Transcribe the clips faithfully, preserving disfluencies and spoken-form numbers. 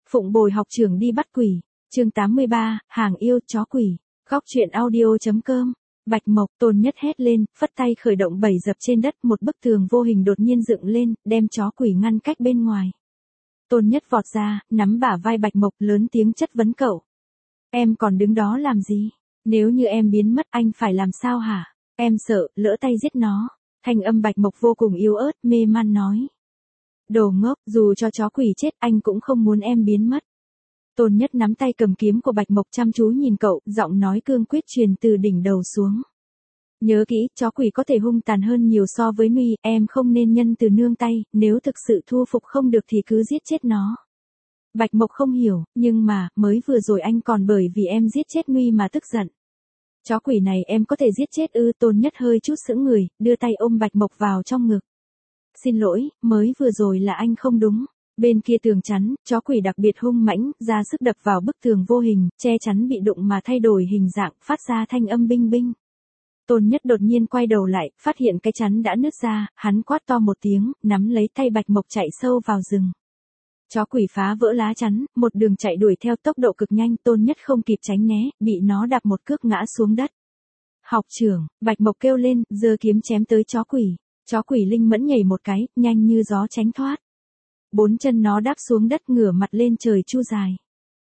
Phụng bồi học trưởng đi bắt quỷ. Chương tám mươi ba, hàng yêu chó quỷ. Góc truyện audio chấm com. Bạch Mộc, Tôn Nhất hét lên, phất tay khởi động bảy dập trên đất, một bức tường vô hình đột nhiên dựng lên, đem chó quỷ ngăn cách bên ngoài. Tôn Nhất vọt ra, nắm bả vai Bạch Mộc, lớn tiếng chất vấn cậu. Em còn đứng đó làm gì? Nếu như em biến mất anh phải làm sao hả? Em sợ, lỡ tay giết nó. Thanh âm Bạch Mộc vô cùng yếu ớt, mê man nói. Đồ ngốc, dù cho chó quỷ chết anh cũng không muốn em biến mất. Tôn Nhất nắm tay cầm kiếm của Bạch Mộc chăm chú nhìn cậu, giọng nói cương quyết truyền từ đỉnh đầu xuống. Nhớ kỹ, chó quỷ có thể hung tàn hơn nhiều so với Nuy, em không nên nhân từ nương tay, nếu thực sự thu phục không được thì cứ giết chết nó. Bạch Mộc không hiểu, nhưng mà, mới vừa rồi anh còn bởi vì em giết chết Nuy mà tức giận. Chó quỷ này em có thể giết chết ư? Tôn Nhất hơi chút sững người, đưa tay ôm Bạch Mộc vào trong ngực. Xin lỗi, mới vừa rồi là anh không đúng. Bên kia tường chắn, chó quỷ đặc biệt hung mãnh, ra sức đập vào bức tường vô hình, che chắn bị đụng mà thay đổi hình dạng, phát ra thanh âm binh binh. Tôn Nhất đột nhiên quay đầu lại, phát hiện cái chắn đã nứt ra, hắn quát to một tiếng, nắm lấy tay Bạch Mộc chạy sâu vào rừng. Chó quỷ phá vỡ lá chắn, một đường chạy đuổi theo tốc độ cực nhanh, Tôn Nhất không kịp tránh né, bị nó đạp một cước ngã xuống đất. Học trưởng, Bạch Mộc kêu lên, giơ kiếm chém tới chó quỷ. Chó quỷ linh mẫn nhảy một cái, nhanh như gió tránh thoát. Bốn chân nó đáp xuống đất, ngửa mặt lên trời chu dài.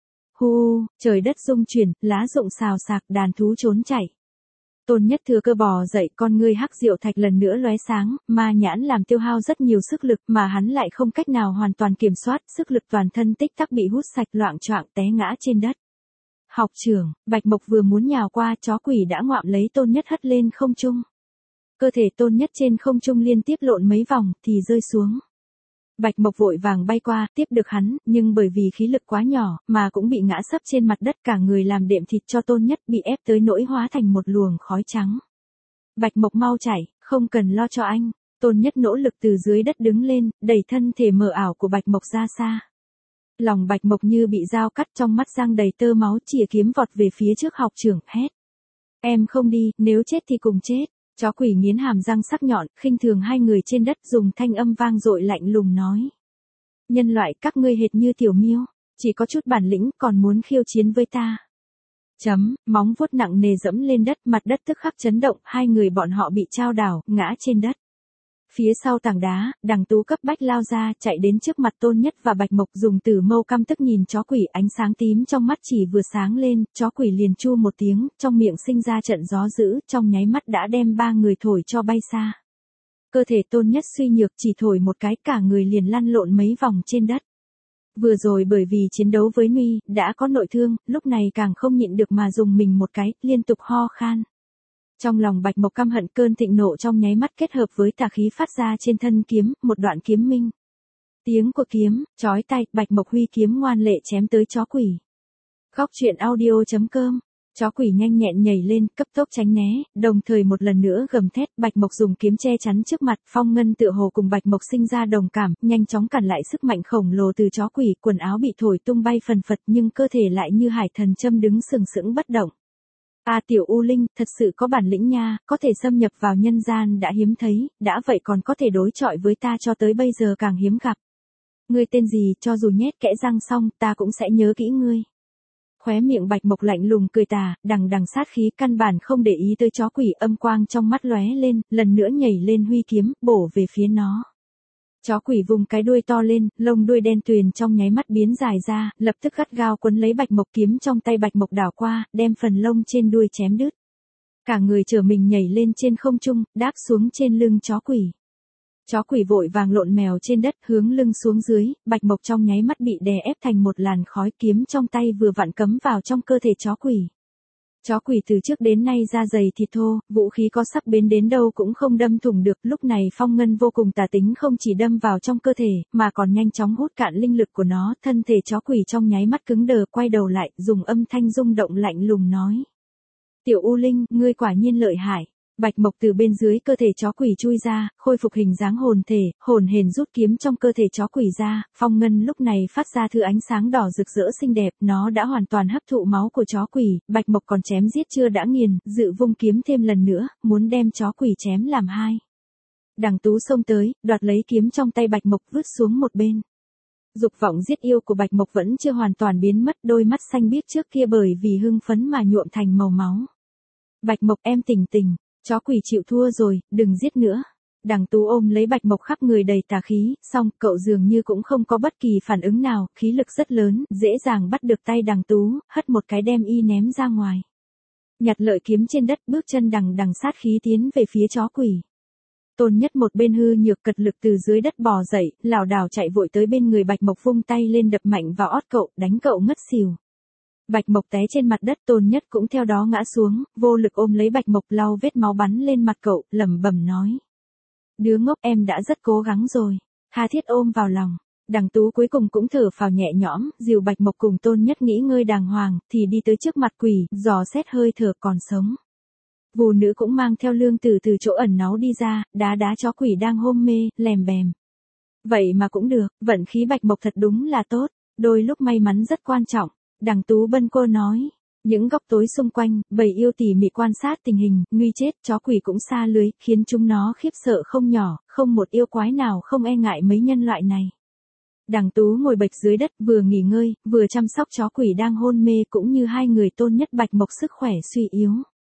Hu, trời đất rung chuyển, lá rụng xào xạc, đàn thú trốn chạy. Tôn Nhất thừa cơ bò dậy, con ngươi hắc diệu thạch lần nữa lóe sáng, ma nhãn làm tiêu hao rất nhiều sức lực mà hắn lại không cách nào hoàn toàn kiểm soát, sức lực toàn thân tích tắc bị hút sạch, loạng choạng té ngã trên đất. Học trưởng, Bạch Mộc vừa muốn nhào qua, chó quỷ đã ngoạm lấy Tôn Nhất hất lên không trung. Cơ thể Tôn Nhất trên không trung liên tiếp lộn mấy vòng, thì rơi xuống. Bạch Mộc vội vàng bay qua, tiếp được hắn, nhưng bởi vì khí lực quá nhỏ, mà cũng bị ngã sấp trên mặt đất, cả người làm đệm thịt cho Tôn Nhất, bị ép tới nỗi hóa thành một luồng khói trắng. Bạch Mộc mau chạy, không cần lo cho anh. Tôn Nhất nỗ lực từ dưới đất đứng lên, đẩy thân thể mờ ảo của Bạch Mộc ra xa. Lòng Bạch Mộc như bị dao cắt, trong mắt giăng đầy tơ máu, chìa kiếm vọt về phía trước học trưởng, hét. Em không đi, nếu chết thì cùng chết. Chó quỷ nghiến hàm răng sắc nhọn, khinh thường hai người trên đất, dùng thanh âm vang dội lạnh lùng nói. Nhân loại, các ngươi hệt như tiểu miêu, chỉ có chút bản lĩnh, còn muốn khiêu chiến với ta. Chấm, móng vuốt nặng nề dẫm lên đất, mặt đất tức khắc chấn động, hai người bọn họ bị chao đảo, ngã trên đất. Phía sau tảng đá, Đằng Tú cấp bách lao ra, chạy đến trước mặt Tôn Nhất và Bạch Mộc, dùng tử mâu căm tức nhìn chó quỷ, ánh sáng tím trong mắt chỉ vừa sáng lên, chó quỷ liền chu một tiếng, trong miệng sinh ra trận gió dữ, trong nháy mắt đã đem ba người thổi cho bay xa. Cơ thể Tôn Nhất suy nhược, chỉ thổi một cái, cả người liền lăn lộn mấy vòng trên đất. Vừa rồi bởi vì chiến đấu với Nuy, đã có nội thương, lúc này càng không nhịn được mà dùng mình một cái, liên tục ho khan. Trong lòng Bạch Mộc căm hận, cơn thịnh nộ trong nháy mắt kết hợp với tà khí phát ra trên thân kiếm, một đoạn kiếm minh. Tiếng của kiếm, chói tai, Bạch Mộc huy kiếm ngoan lệ chém tới chó quỷ. Góc truyện audio chấm com. Chó quỷ nhanh nhẹn nhảy lên, cấp tốc tránh né, đồng thời một lần nữa gầm thét, Bạch Mộc dùng kiếm che chắn trước mặt, Phong Ngân tựa hồ cùng Bạch Mộc sinh ra đồng cảm, nhanh chóng cản lại sức mạnh khổng lồ từ chó quỷ, quần áo bị thổi tung bay phần phật nhưng cơ thể lại như hải thần châm đứng sừng sững bất động. À tiểu U Linh, thật sự có bản lĩnh nha, có thể xâm nhập vào nhân gian đã hiếm thấy, đã vậy còn có thể đối chọi với ta cho tới bây giờ càng hiếm gặp. Ngươi tên gì, cho dù nhét kẽ răng xong, ta cũng sẽ nhớ kỹ ngươi. Khóe miệng Bạch Mộc lạnh lùng cười tà, đằng đằng sát khí, căn bản không để ý tới chó quỷ, âm quang trong mắt lóe lên, lần nữa nhảy lên huy kiếm, bổ về phía nó. Chó quỷ vùng cái đuôi to lên, lông đuôi đen tuyền trong nháy mắt biến dài ra, lập tức gắt gao quấn lấy Bạch Mộc, kiếm trong tay Bạch Mộc đảo qua, đem phần lông trên đuôi chém đứt. Cả người trở mình nhảy lên trên không trung, đáp xuống trên lưng chó quỷ. Chó quỷ vội vàng lộn mèo trên đất, hướng lưng xuống dưới, Bạch Mộc trong nháy mắt bị đè ép thành một làn khói, kiếm trong tay vừa vặn cắm vào trong cơ thể chó quỷ. Chó quỷ từ trước đến nay da dày thịt thô, vũ khí có sắc bén đến đâu cũng không đâm thủng được, lúc này Phong Ngân vô cùng tà tính, không chỉ đâm vào trong cơ thể, mà còn nhanh chóng hút cạn linh lực của nó, thân thể chó quỷ trong nháy mắt cứng đờ, quay đầu lại, dùng âm thanh rung động lạnh lùng nói. Tiểu U Linh, ngươi quả nhiên lợi hại. Bạch Mộc từ bên dưới cơ thể chó quỷ chui ra, khôi phục hình dáng hồn thể, hồn hển rút kiếm trong cơ thể chó quỷ ra, Phong Ngân lúc này phát ra thứ ánh sáng đỏ rực rỡ xinh đẹp, nó đã hoàn toàn hấp thụ máu của chó quỷ, Bạch Mộc còn chém giết chưa đã nghiền, dự vung kiếm thêm lần nữa, muốn đem chó quỷ chém làm hai. Đằng Tú xông tới, đoạt lấy kiếm trong tay Bạch Mộc vứt xuống một bên. Dục vọng giết yêu của Bạch Mộc vẫn chưa hoàn toàn biến mất, đôi mắt xanh biếc trước kia bởi vì hưng phấn mà nhuộm thành màu máu. Bạch Mộc em tỉnh tỉnh, chó quỷ chịu thua rồi, đừng giết nữa. Đằng Tú ôm lấy Bạch Mộc khắp người đầy tà khí, xong cậu dường như cũng không có bất kỳ phản ứng nào, khí lực rất lớn, dễ dàng bắt được tay đằng Tú, hất một cái đem y ném ra ngoài. Nhặt lợi kiếm trên đất, bước chân đằng đằng sát khí tiến về phía chó quỷ. Tôn Nhất một bên hư nhược cật lực từ dưới đất bò dậy, lảo đảo chạy vội tới bên người Bạch Mộc vung tay lên đập mạnh vào ót cậu, đánh cậu ngất xỉu. Bạch Mộc té trên mặt đất, Tôn Nhất cũng theo đó ngã xuống, vô lực ôm lấy Bạch Mộc lau vết máu bắn lên mặt cậu, lẩm bẩm nói. Đứa ngốc em đã rất cố gắng rồi, tha thiết ôm vào lòng. Đằng Tú cuối cùng cũng thở phào nhẹ nhõm, dìu Bạch Mộc cùng Tôn Nhất nghỉ ngơi đàng hoàng, thì đi tới trước mặt quỷ, dò xét hơi thở còn sống. Vù nữ cũng mang theo lương tử từ chỗ ẩn náu đi ra, đá đá chó quỷ đang hôn mê, lèm bèm. Vậy mà cũng được, vận khí Bạch Mộc thật đúng là tốt, đôi lúc may mắn rất quan trọng. Đằng Tú bân cô nói. Những góc tối xung quanh, bầy yêu tỉ mỉ quan sát tình hình, nguy chết, chó quỷ cũng xa lưới, khiến chúng nó khiếp sợ không nhỏ, không một yêu quái nào không e ngại mấy nhân loại này. Đằng Tú ngồi bệt dưới đất, vừa nghỉ ngơi, vừa chăm sóc chó quỷ đang hôn mê, cũng như hai người Tôn Nhất Bạch Mộc sức khỏe suy yếu.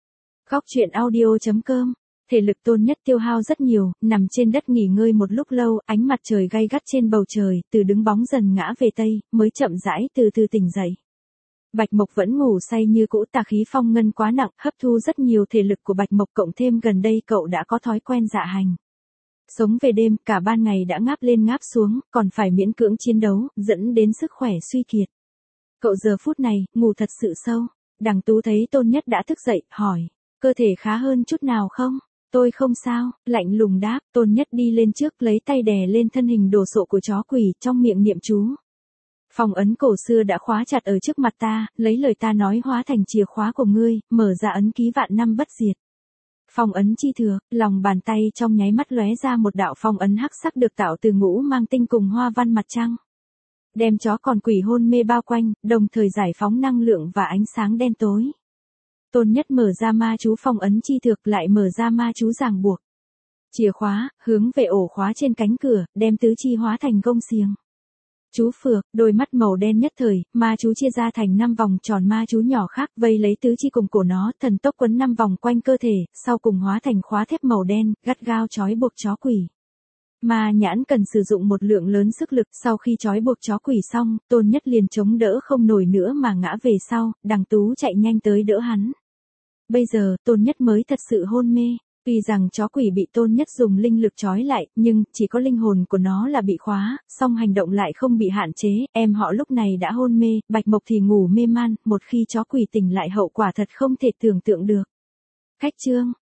Góc truyện audio chấm com. Thể lực Tôn Nhất tiêu hao rất nhiều, nằm trên đất nghỉ ngơi một lúc lâu, ánh mặt trời gay gắt trên bầu trời, từ đứng bóng dần ngã về tây, mới chậm rãi từ từ tỉnh dậy. Bạch Mộc vẫn ngủ say như cũ, tà khí phong ngân quá nặng, hấp thu rất nhiều thể lực của Bạch Mộc, cộng thêm gần đây cậu đã có thói quen dạ hành. Sống về đêm, cả ban ngày đã ngáp lên ngáp xuống, còn phải miễn cưỡng chiến đấu, dẫn đến sức khỏe suy kiệt. Cậu giờ phút này, ngủ thật sự sâu. Đằng Tú thấy Tôn Nhất đã thức dậy, hỏi, cơ thể khá hơn chút nào không? Tôi không sao, lạnh lùng đáp. Tôn Nhất đi lên trước, lấy tay đè lên thân hình đồ sộ của chó quỷ, trong miệng niệm chú. Phong ấn cổ xưa đã khóa chặt ở trước mặt ta, lấy lời ta nói hóa thành chìa khóa của ngươi, mở ra ấn ký vạn năm bất diệt. Phong ấn chi thừa, lòng bàn tay trong nháy mắt lóe ra một đạo phong ấn hắc sắc được tạo từ ngũ mang tinh cùng hoa văn mặt trăng. Đem chó còn quỷ hôn mê bao quanh, đồng thời giải phóng năng lượng và ánh sáng đen tối. Tôn Nhất mở ra ma chú phong ấn chi thực, lại mở ra ma chú ràng buộc. Chìa khóa, hướng về ổ khóa trên cánh cửa, đem tứ chi hóa thành gông xiềng. Chú phược, đôi mắt màu đen nhất thời, ma chú chia ra thành năm vòng tròn ma chú nhỏ khác, vây lấy tứ chi cùng cổ nó, thần tốc quấn năm vòng quanh cơ thể, sau cùng hóa thành khóa thép màu đen, gắt gao trói buộc chó quỷ. Ma nhãn cần sử dụng một lượng lớn sức lực, sau khi trói buộc chó quỷ xong, Tôn Nhất liền chống đỡ không nổi nữa mà ngã về sau, Đằng Tú chạy nhanh tới đỡ hắn. Bây giờ, Tôn Nhất mới thật sự hôn mê. Tuy rằng chó quỷ bị Tôn Nhất dùng linh lực trói lại, nhưng chỉ có linh hồn của nó là bị khóa, song hành động lại không bị hạn chế, em họ lúc này đã hôn mê, Bạch Mộc thì ngủ mê man, một khi chó quỷ tỉnh lại hậu quả thật không thể tưởng tượng được. Khách chương